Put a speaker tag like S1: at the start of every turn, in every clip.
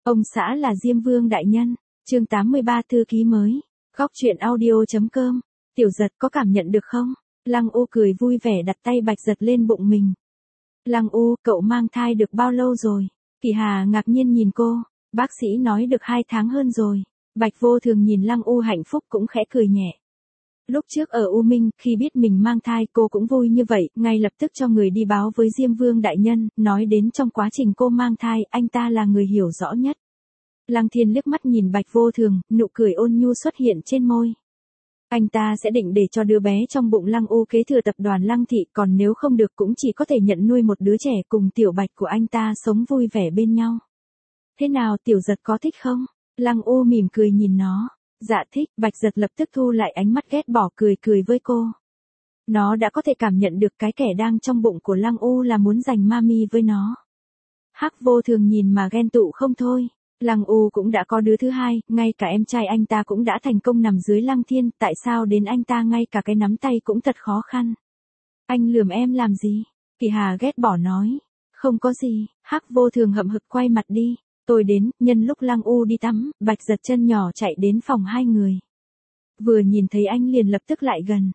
S1: Ông xã là Diêm Vương đại nhân. Chương 83 thư ký mới. Góc truyện audio.com. Tiểu Giật có cảm nhận được không? Lăng U cười vui vẻ đặt tay Bạch Giật lên bụng mình. Lăng U, cậu mang thai được bao lâu rồi? Kỳ Hà ngạc nhiên nhìn cô. Bác sĩ nói được 2 tháng hơn rồi. Bạch Vô Thường nhìn Lăng U hạnh phúc cũng khẽ cười nhẹ. Lúc trước ở U Minh, khi biết mình mang thai cô cũng vui như vậy, ngay lập tức cho người đi báo với Diêm Vương đại nhân, nói đến trong quá trình cô mang thai, anh ta là người hiểu rõ nhất. Lăng Thiên liếc mắt nhìn Bạch Vô Thường, nụ cười ôn nhu xuất hiện trên môi. Anh ta sẽ định để cho đứa bé trong bụng Lăng U kế thừa tập đoàn Lăng Thị, còn nếu không được cũng chỉ có thể nhận nuôi một đứa trẻ cùng Tiểu Bạch của anh ta sống vui vẻ bên nhau. Thế nào, Tiểu Giật có thích không? Lăng U mỉm cười nhìn nó. Dạ thích. Bạch Giật lập tức thu lại ánh mắt ghét bỏ, cười với cô. Nó đã có thể cảm nhận được cái kẻ đang trong bụng của Lăng U là muốn giành mami với nó. Hắc Vô Thường nhìn mà ghen tụ không thôi. Lăng U cũng đã có đứa thứ hai, ngay cả em trai anh ta cũng đã thành công nằm dưới Lăng Thiên, tại sao đến anh ta ngay cả cái nắm tay cũng thật khó khăn. Anh lườm em làm gì? Kỳ Hà ghét bỏ nói. Không có gì. Hắc Vô Thường hậm hực quay mặt đi. Tôi đến, nhân lúc Lăng U đi tắm, Bạch Giật chân nhỏ chạy đến phòng hai người. Vừa nhìn thấy anh liền lập tức lại gần.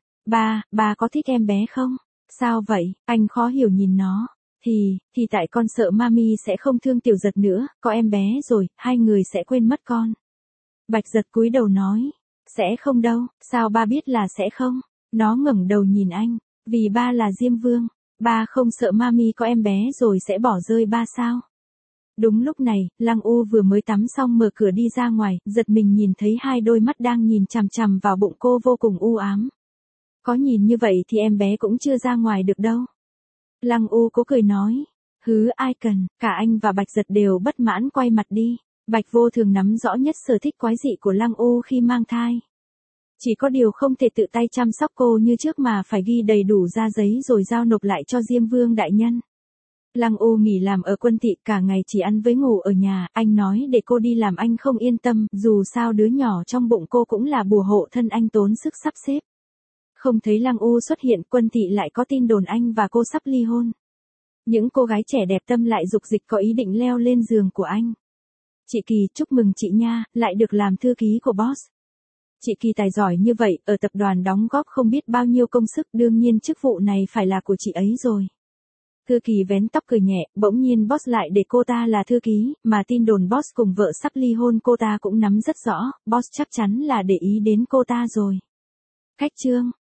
S1: Ba có thích em bé không? Sao vậy? Anh khó hiểu nhìn nó. Thì tại con sợ mami sẽ không thương Tiểu Giật nữa, có em bé rồi, hai người sẽ quên mất con. Bạch Giật cúi đầu nói. Sẽ không đâu, sao ba biết là sẽ không? Nó ngẩng đầu nhìn anh, vì ba là Diêm Vương, ba không sợ mami có em bé rồi sẽ bỏ rơi ba sao? Đúng lúc này, Lăng U vừa mới tắm xong mở cửa đi ra ngoài, giật mình nhìn thấy hai đôi mắt đang nhìn chằm chằm vào bụng cô vô cùng u ám. Có nhìn như vậy thì em bé cũng chưa ra ngoài được đâu. Lăng U cố cười nói. Hứ ai cần, cả anh và Bạch Giật đều bất mãn quay mặt đi. Bạch Vô Thường nắm rõ nhất sở thích quái dị của Lăng U khi mang thai. Chỉ có điều không thể tự tay chăm sóc cô như trước mà phải ghi đầy đủ ra giấy rồi giao nộp lại cho Diêm Vương đại nhân. Lăng U nghỉ làm ở quân thị cả ngày chỉ ăn với ngủ ở nhà, anh nói để cô đi làm anh không yên tâm, dù sao đứa nhỏ trong bụng cô cũng là bùa hộ thân anh tốn sức sắp xếp. Không thấy Lăng U xuất hiện, quân thị lại có tin đồn anh và cô sắp ly hôn. Những cô gái trẻ đẹp tâm lại dục dịch có ý định leo lên giường của anh. Chị Kỳ, chúc mừng chị nha, lại được làm thư ký của boss. Chị Kỳ tài giỏi như vậy, ở tập đoàn đóng góp không biết bao nhiêu công sức, đương nhiên chức vụ này phải là của chị ấy rồi. Thư Kỳ vén tóc cười nhẹ, bỗng nhiên boss lại để cô ta là thư ký, mà tin đồn boss cùng vợ sắp ly hôn cô ta cũng nắm rất rõ, boss chắc chắn là để ý đến cô ta rồi. Khách trương,